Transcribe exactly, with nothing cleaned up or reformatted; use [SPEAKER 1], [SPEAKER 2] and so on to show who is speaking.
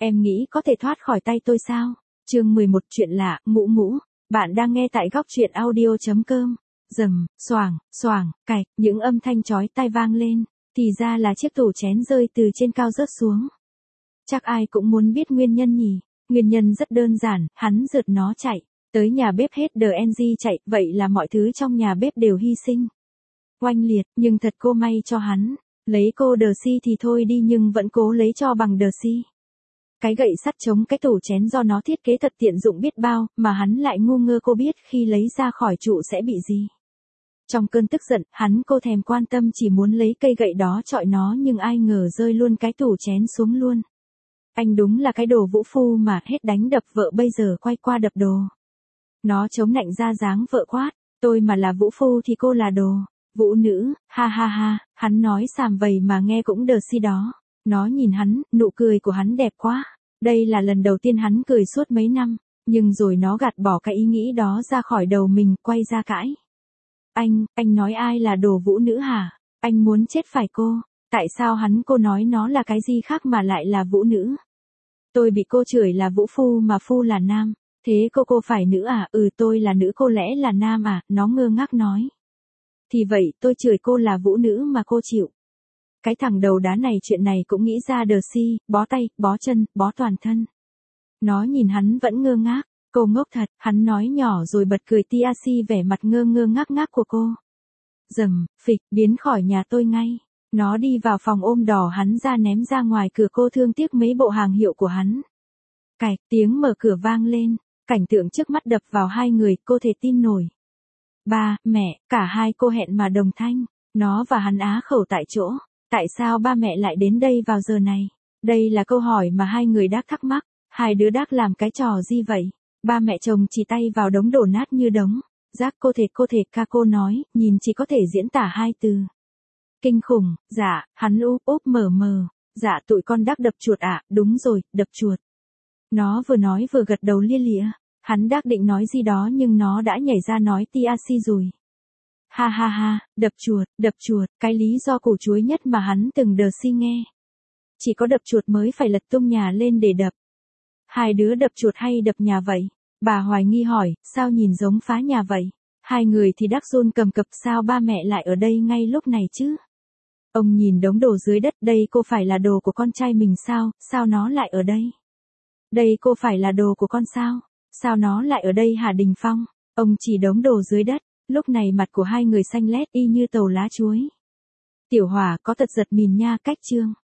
[SPEAKER 1] Em nghĩ có thể thoát khỏi tay tôi sao? Chương mười một chuyện lạ, ngũ ngũ. Bạn đang nghe tại góc truyện audio chấm com. Rầm, xoảng, xoảng, cạch, những âm thanh chói tai vang lên. Thì ra là chiếc tủ chén rơi từ trên cao rớt xuống. Chắc ai cũng muốn biết nguyên nhân nhỉ. Nguyên nhân rất đơn giản, hắn rượt nó chạy. Tới nhà bếp hết đờ en giê chạy, vậy là mọi thứ trong nhà bếp đều hy sinh. Oanh liệt, nhưng thật cô may cho hắn. Lấy cô đờ si thì thôi đi nhưng vẫn cố lấy cho bằng đờ si. Cái gậy sắt chống cái tủ chén do nó thiết kế thật tiện dụng biết bao, mà hắn lại ngu ngơ cô biết khi lấy ra khỏi trụ sẽ bị gì. Trong cơn tức giận, hắn cô thèm quan tâm chỉ muốn lấy cây gậy đó chọi nó nhưng ai ngờ rơi luôn cái tủ chén xuống luôn. Anh đúng là cái đồ vũ phu mà, hết đánh đập vợ bây giờ quay qua đập đồ. Nó chống nạnh ra dáng vợ quát, tôi mà là vũ phu thì cô là đồ. Vũ nữ, ha ha ha, hắn nói xàm vầy mà nghe cũng đờ si đó. Nó nhìn hắn, nụ cười của hắn đẹp quá. Đây là lần đầu tiên hắn cười suốt mấy năm, nhưng rồi nó gạt bỏ cái ý nghĩ đó ra khỏi đầu mình, quay ra cãi. Anh, anh nói ai là đồ vũ nữ hả? Anh muốn chết phải cô. Tại sao hắn cô nói nó là cái gì khác mà lại là vũ nữ? Tôi bị cô chửi là vũ phu mà phu là nam. Thế cô cô phải nữ à? Ừ tôi là nữ cô lẽ là nam à? Nó ngơ ngác nói. Thì vậy tôi chửi cô là vũ nữ mà cô chịu. Cái thằng đầu đá này chuyện này cũng nghĩ ra đờ si, bó tay, bó chân, bó toàn thân. Nó nhìn hắn vẫn ngơ ngác, cô ngốc thật, hắn nói nhỏ rồi bật cười tia si vẻ mặt ngơ ngơ ngác ngác của cô. Rầm, phịch, biến khỏi nhà tôi ngay. Nó đi vào phòng ôm đỏ hắn ra ném ra ngoài cửa cô thương tiếc mấy bộ hàng hiệu của hắn. Cạch, tiếng mở cửa vang lên, cảnh tượng trước mắt đập vào hai người, cô thể tin nổi. Ba, mẹ, cả hai cô hẹn mà đồng thanh, nó và hắn á khẩu tại chỗ. Tại sao ba mẹ lại đến đây vào giờ này? Đây là câu hỏi mà hai người đác thắc mắc. Hai đứa đác làm cái trò gì vậy? Ba mẹ chồng chỉ tay vào đống đổ nát như đống. Giác cô thể cô thể ca cô nói, nhìn chỉ có thể diễn tả hai từ. Kinh khủng, dạ, hắn úp úp mờ mờ. Dạ tụi con đác đập chuột ạ, à, đúng rồi, đập chuột. Nó vừa nói vừa gật đầu lia lịa. Hắn đác định nói gì đó nhưng nó đã nhảy ra nói tia si rồi. Ha ha ha, đập chuột, đập chuột, cái lý do củ chuối nhất mà hắn từng đờ si nghe. Chỉ có đập chuột mới phải lật tung nhà lên để đập. Hai đứa đập chuột hay đập nhà vậy? Bà hoài nghi hỏi, sao nhìn giống phá nhà vậy? Hai người thì đắc run cầm cập sao ba mẹ lại ở đây ngay lúc này chứ? Ông nhìn đống đồ dưới đất, đây cô phải là đồ của con trai mình sao, sao nó lại ở đây? Đây cô phải là đồ của con sao? Sao nó lại ở đây hả Đình Phong? Ông chỉ đống đồ dưới đất. Lúc này mặt của hai người xanh lét y như tàu lá chuối. Tiểu Hòa có thật giật mìn nha cách chương.